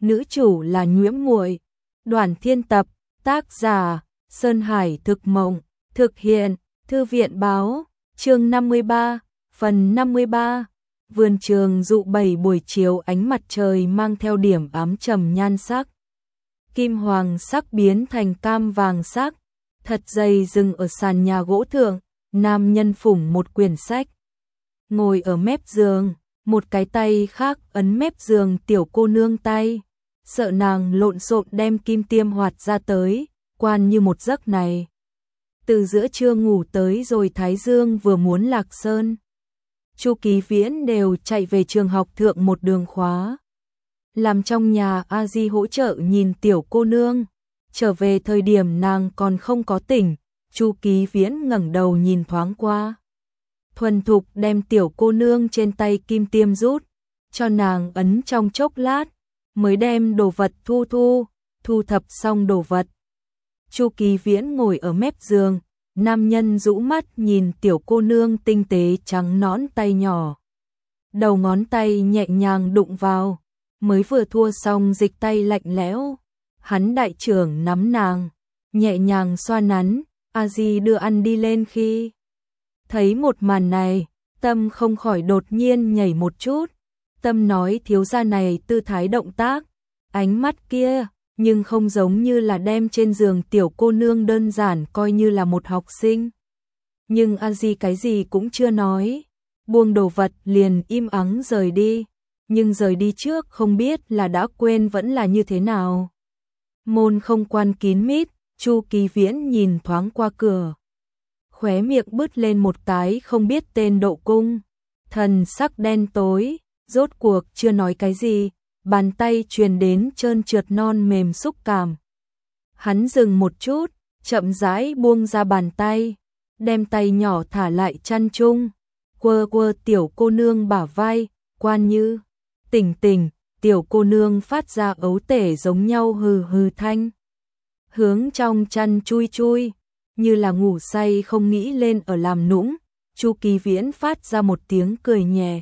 nữ chủ là Nhuễm Muội. Đoàn Thiên tập, tác giả Sơn Hải Thực Mộng, thực hiện Thư viện Báo, chương 53, phần 53. Vườn trường dụ bầy buổi chiều ánh mặt trời mang theo điểm ám trầm nhan sắc. Kim hoàng sắc biến thành cam vàng sắc, thật dày dừng ở sàn nhà gỗ thượng, nam nhân phủng một quyển sách. Ngồi ở mép giường, một cái tay khác ấn mép giường tiểu cô nương tay, sợ nàng lộn xộn đem kim tiêm hoạt ra tới, quan như một giấc này. Từ giữa trưa ngủ tới rồi Thái Dương vừa muốn lạc sơn. Chu Ký Viễn đều chạy về trường học thượng một đường khóa. Làm trong nhà A Di hỗ trợ nhìn tiểu cô nương, trở về thời điểm nàng còn không có tỉnh, Chu Ký Viễn ngẩng đầu nhìn thoáng qua. Thuần thục đem tiểu cô nương trên tay kim tiêm rút, cho nàng ấn trong chốc lát, mới đem đồ vật thu thập xong đồ vật. Chu Ký Viễn ngồi ở mép giường, nam nhân rũ mắt nhìn tiểu cô nương tinh tế trắng nõn tay nhỏ. Đầu ngón tay nhẹ nhàng đụng vào, mới vừa thua xong dịch tay lạnh lẽo. Hắn đại trưởng nắm nàng, nhẹ nhàng xoa nắn, A Di đưa ăn đi lên khi thấy một màn này, tâm không khỏi đột nhiên nhảy một chút. Tâm nói thiếu gia này tư thái động tác, ánh mắt kia, nhưng không giống như là đem trên giường tiểu cô nương đơn giản coi như là một học sinh. Nhưng A Di cái gì cũng chưa nói, buông đồ vật liền im ắng rời đi, nhưng rời đi trước không biết là đã quên vẫn là như thế nào. Môn không quan kín mít, Chu Ký Viễn nhìn thoáng qua cửa, khóe miệng bứt lên một cái không biết tên độ cung, thần sắc đen tối, rốt cuộc chưa nói cái gì, bàn tay truyền đến trơn trượt non mềm xúc cảm. Hắn dừng một chút, chậm rãi buông ra bàn tay, đem tay nhỏ thả lại chăn chung, quơ quơ tiểu cô nương bả vai, quan như, tỉnh tỉnh, tiểu cô nương phát ra ấu tể giống nhau hừ hừ thanh. Hướng trong chăn chui chui, như là ngủ say không nghĩ lên ở làm nũng, Chu Ký Viễn phát ra một tiếng cười nhẹ,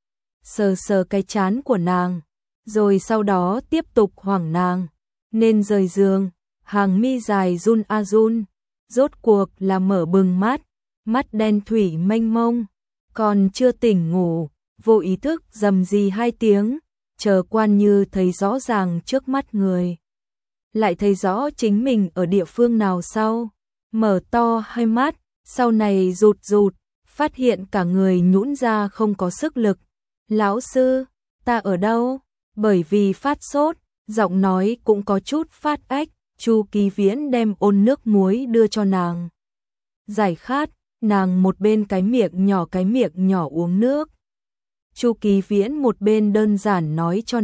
sờ sờ cái trán của nàng, rồi sau đó tiếp tục hoảng nàng, nên rời giường, hàng mi dài run a run, rốt cuộc là mở bừng mắt, mắt đen thủy mênh mông, còn chưa tỉnh ngủ, vô ý thức rầm rì hai tiếng, chờ quan như thấy rõ ràng trước mắt người. Lại thấy rõ chính mình ở địa phương nào sau, mở to hai mắt, sau này rụt rụt, phát hiện cả người nhũn ra không có sức lực. Lão sư, ta ở đâu? Bởi vì phát sốt, giọng nói cũng có chút phát ách, Chu Ký Viễn đem ôn nước muối đưa cho nàng. Giải khát, nàng một bên cái miệng nhỏ uống nước. Chu Ký Viễn một bên đơn giản nói cho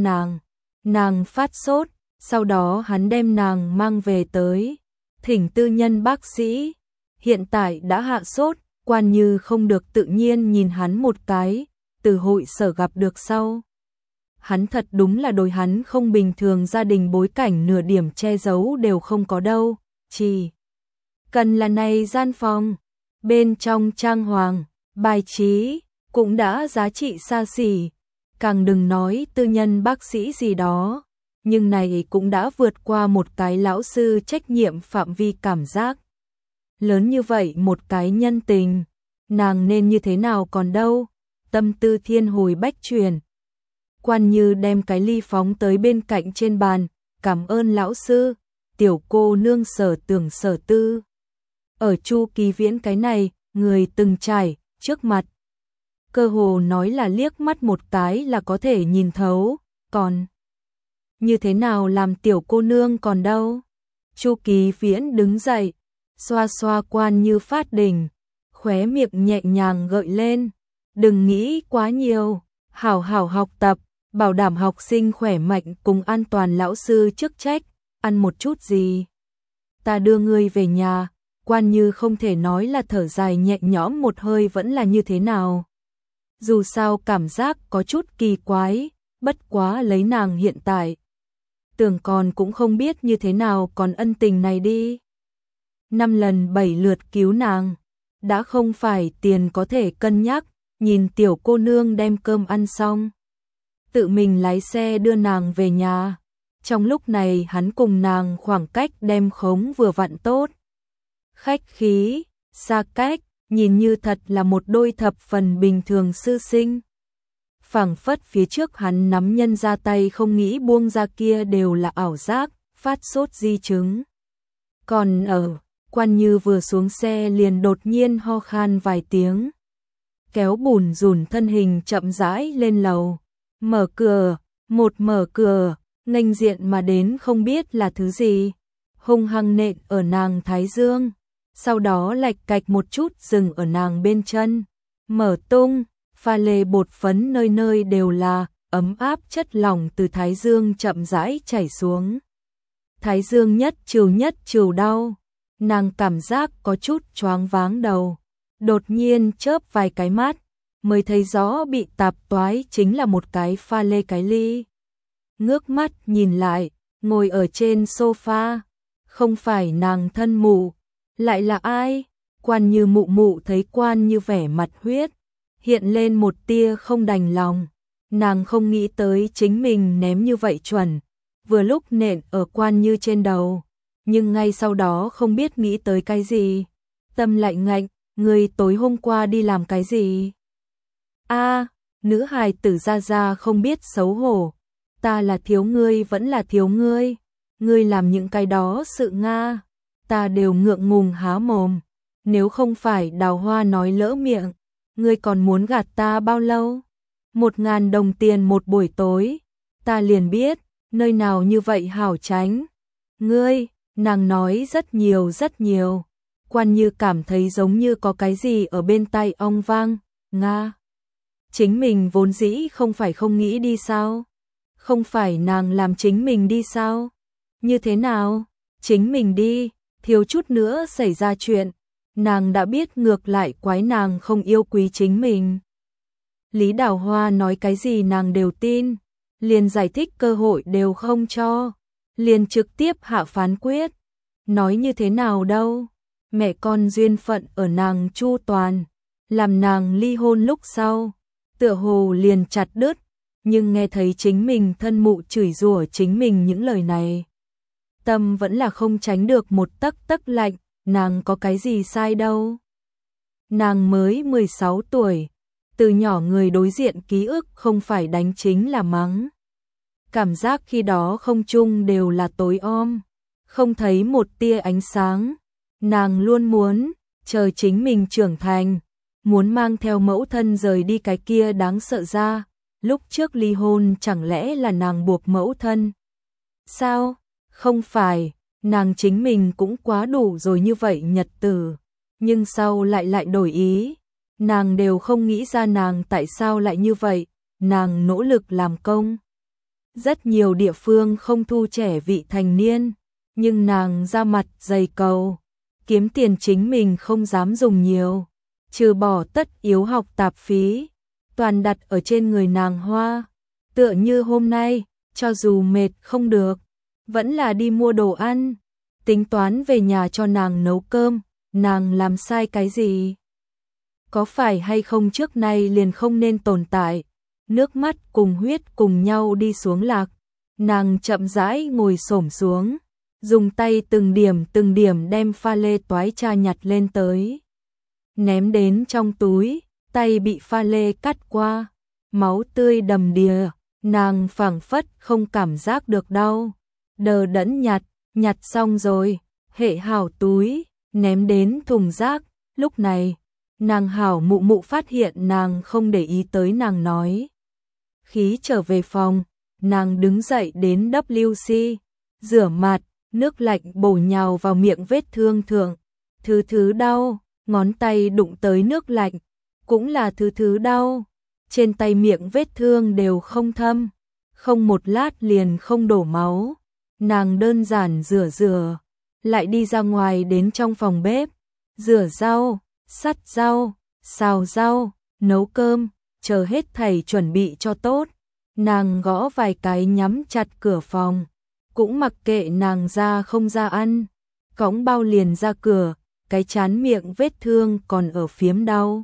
nàng phát sốt, sau đó hắn đem nàng mang về tới, thỉnh tư nhân bác sĩ, hiện tại đã hạ sốt, quan như không được tự nhiên nhìn hắn một cái, từ hội sở gặp được sau. Hắn thật đúng là đối hắn không bình thường, gia đình bối cảnh nửa điểm che giấu đều không có đâu, chỉ cần là này gian phòng, bên trong trang hoàng, bài trí, cũng đã giá trị xa xỉ, càng đừng nói tư nhân bác sĩ gì đó, nhưng này cũng đã vượt qua một cái lão sư trách nhiệm phạm vi cảm giác. Lớn như vậy một cái nhân tình, nàng nên như thế nào còn đâu, tâm tư thiên hồi bách chuyển. Quan như đem cái ly phóng tới bên cạnh trên bàn, cảm ơn lão sư, tiểu cô nương sở tưởng sở tư. Ở Chu Ký Viễn cái này, người từng trải, trước mặt. Cơ hồ nói là liếc mắt một cái là có thể nhìn thấu, còn như thế nào làm tiểu cô nương còn đâu. Chu Ký Viễn đứng dậy, xoa xoa quan như phát đỉnh, khóe miệng nhẹ nhàng gợi lên, đừng nghĩ quá nhiều, hảo hảo học tập, bảo đảm học sinh khỏe mạnh cùng an toàn, lão sư chức trách, ăn một chút gì. Ta đưa ngươi về nhà, quan như không thể nói là thở dài nhẹ nhõm một hơi vẫn là như thế nào. Dù sao cảm giác có chút kỳ quái, bất quá lấy nàng hiện tại. Tưởng còn cũng không biết như thế nào còn ân tình này đi. 5 lần 7 lượt cứu nàng, đã không phải tiền có thể cân nhắc, nhìn tiểu cô nương đem cơm ăn xong. Tự mình lái xe đưa nàng về nhà, Trong lúc này hắn cùng nàng khoảng cách đem khống vừa vặn tốt. Khách khí, xa cách, nhìn như thật là một đôi thập phần bình thường sư sinh. Phảng phất phía trước hắn nắm nhân ra tay không nghĩ buông ra kia đều là ảo giác, phát sốt di chứng. Còn ở, Quan Như vừa xuống xe liền đột nhiên ho khan vài tiếng. Kéo bùn rùn thân hình chậm rãi lên lầu. Mở cửa, nghênh diện mà đến không biết là thứ gì. Hung hăng nện ở nàng thái dương. Sau đó lạch cạch một chút dừng ở nàng bên chân. Mở tung, pha lê bột phấn nơi nơi đều là, ấm áp chất lỏng từ thái dương chậm rãi chảy xuống. Thái dương nhất trừ đau. Nàng cảm giác có chút choáng váng đầu. Đột nhiên chớp vài cái mắt, mới thấy rõ bị tạp toái chính là một cái pha lê cái ly. Ngước mắt nhìn lại, ngồi ở trên sofa, không phải nàng thân mụ, lại là ai? Quan Như mụ mụ thấy Quan Như vẻ mặt huyết, hiện lên một tia không đành lòng. Nàng không nghĩ tới chính mình ném như vậy chuẩn, vừa lúc nện ở Quan Như trên đầu, nhưng ngay sau đó không biết nghĩ tới cái gì. Tâm lại ngạnh, người tối hôm qua đi làm cái gì? Nữ hài tử ra không biết xấu hổ. Ta là thiếu ngươi vẫn là thiếu ngươi. Ngươi làm những cái đó sự Nga. Ta đều ngượng ngùng há mồm. Nếu không phải Đào Hoa nói lỡ miệng, ngươi còn muốn gạt ta bao lâu? 1.000 đồng tiền một buổi tối. Ta liền biết, nơi nào như vậy hảo tránh. Ngươi, nàng nói rất nhiều. Quan Như cảm thấy giống như có cái gì ở bên tai ong vang. Nga. Chính mình vốn dĩ không phải không nghĩ đi sao? Không phải nàng làm chính mình đi sao? Như thế nào? Chính mình đi, thiếu chút nữa xảy ra chuyện. Nàng đã biết ngược lại quái nàng không yêu quý chính mình. Lý Đào Hoa nói cái gì nàng đều tin, liền giải thích cơ hội đều không cho, liền trực tiếp hạ phán quyết. Nói như thế nào đâu? Mẹ con duyên phận ở nàng chu toàn, làm nàng ly hôn lúc sau, tựa hồ liền chặt đứt, nhưng nghe thấy chính mình thân mụ chửi rủa chính mình những lời này. Tâm vẫn là không tránh được một tấc tấc lạnh, nàng có cái gì sai đâu. Nàng mới 16 tuổi, từ nhỏ người đối diện ký ức không phải đánh chính là mắng. Cảm giác khi đó không chung đều là tối om, không thấy một tia ánh sáng. Nàng luôn muốn, chờ chính mình trưởng thành, muốn mang theo mẫu thân rời đi cái kia đáng sợ ra. Lúc trước ly hôn chẳng lẽ là nàng buộc mẫu thân? Sao? Không phải, nàng chính mình cũng quá đủ rồi như vậy nhật tử. Nhưng sau lại đổi ý. Nàng đều không nghĩ ra nàng tại sao lại như vậy. Nàng nỗ lực làm công. Rất nhiều địa phương không thu trẻ vị thành niên. Nhưng nàng ra mặt dày cầu. Kiếm tiền chính mình không dám dùng nhiều. Trừ bỏ tất yếu học tạp phí. Toàn đặt ở trên người nàng Hoa. Tựa như hôm nay, cho dù mệt không được, vẫn là đi mua đồ ăn. Tính toán về nhà cho nàng nấu cơm. Nàng làm sai cái gì? Có phải hay không trước nay liền không nên tồn tại? Nước mắt cùng huyết cùng nhau đi xuống lạc. Nàng chậm rãi ngồi xổm xuống, dùng tay từng điểm đem pha lê toái cha nhặt lên tới. Ném đến trong túi, tay bị pha lê cắt qua, máu tươi đầm đìa, nàng phảng phất không cảm giác được đau. Đờ đẫn nhặt xong rồi, hệ hảo túi, ném đến thùng rác. Lúc này, nàng hảo mụ mụ phát hiện nàng không để ý tới nàng nói. Khí trở về phòng, nàng đứng dậy đến WC, rửa mặt, nước lạnh bổ nhào vào miệng vết thương thượng. Thứ đau, ngón tay đụng tới nước lạnh, cũng là thứ đau. Trên tay miệng vết thương đều không thâm, không một lát liền không đổ máu. Nàng đơn giản rửa, lại đi ra ngoài đến trong phòng bếp, rửa rau, sắt rau, xào rau, nấu cơm, chờ hết thảy chuẩn bị cho tốt. Nàng gõ vài cái nhắm chặt cửa phòng, cũng mặc kệ nàng ra không ra ăn, cõng bao liền ra cửa, cái chán miệng vết thương còn ở phiếm đau.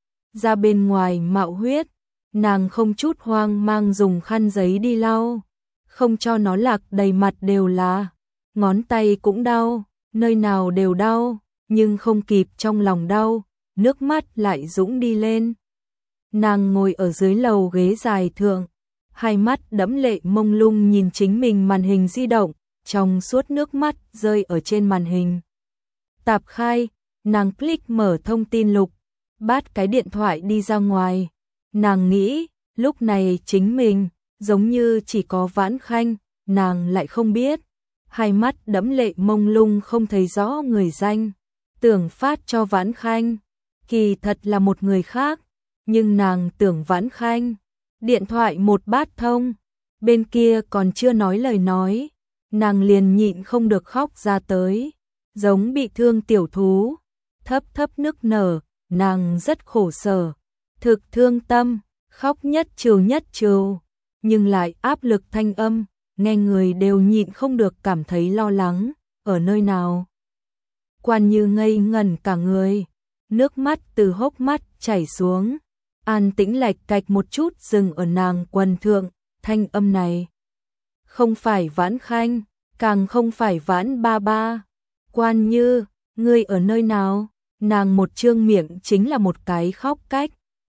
Ra bên ngoài mạo huyết, nàng không chút hoang mang dùng khăn giấy đi lau. không cho nó lạc đầy mặt đều là. Ngón tay cũng đau, nơi nào đều đau, nhưng không kịp trong lòng đau, nước mắt lại dũng đi lên. Nàng ngồi ở dưới lầu ghế dài thượng, hai mắt đẫm lệ mông lung nhìn chính mình màn hình di động, trong suốt nước mắt rơi ở trên màn hình. Tạp khai, nàng click mở thông tin lục, bắt cái điện thoại đi ra ngoài. Nàng nghĩ, lúc này chính mình, giống như chỉ có Vãn Khanh, nàng lại không biết. Hai mắt đẫm lệ mông lung không thấy rõ người danh, tưởng phát cho Vãn Khanh, kỳ thật là một người khác, nhưng nàng tưởng Vãn Khanh. Điện thoại một bát thông, bên kia còn chưa nói lời nói, nàng liền nhịn không được khóc ra tới, giống bị thương tiểu thú, thấp thấp nức nở, nàng rất khổ sở, thực thương tâm, khóc nhất trừ, nhưng lại áp lực thanh âm, nghe người đều nhịn không được cảm thấy lo lắng, ở nơi nào. Quan Như ngây ngẩn cả người, nước mắt từ hốc mắt chảy xuống, an tĩnh lạch cạch một chút dừng ở nàng quần thượng, thanh âm này. Không phải Vãn Khanh, càng không phải Vãn ba ba. Quan Như, ngươi ở nơi nào? Nàng một trương miệng chính là một cái khóc cách.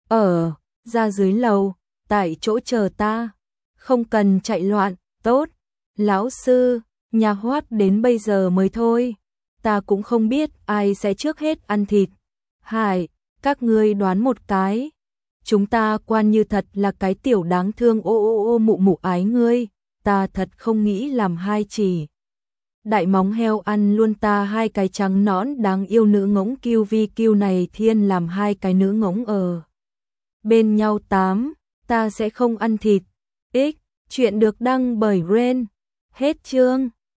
Ra dưới lầu, tại chỗ chờ ta. Không cần chạy loạn, tốt. Lão sư, nhà Hoác đến bây giờ mới thôi. Ta cũng không biết ai sẽ trước hết ăn thịt. Hải, các ngươi đoán một cái. Chúng ta Quan Như thật là cái tiểu đáng thương ô mụ mụ ái ngươi. Ta thật không nghĩ làm hai chỉ. Đại móng heo ăn luôn ta hai cái trắng nõn đáng yêu nữ ngỗng kiêu vi kiêu này thiên làm hai cái nữ ngỗng ở bên nhau tám, ta sẽ không ăn thịt. Chuyện được đăng bởi Ren. Hết chương.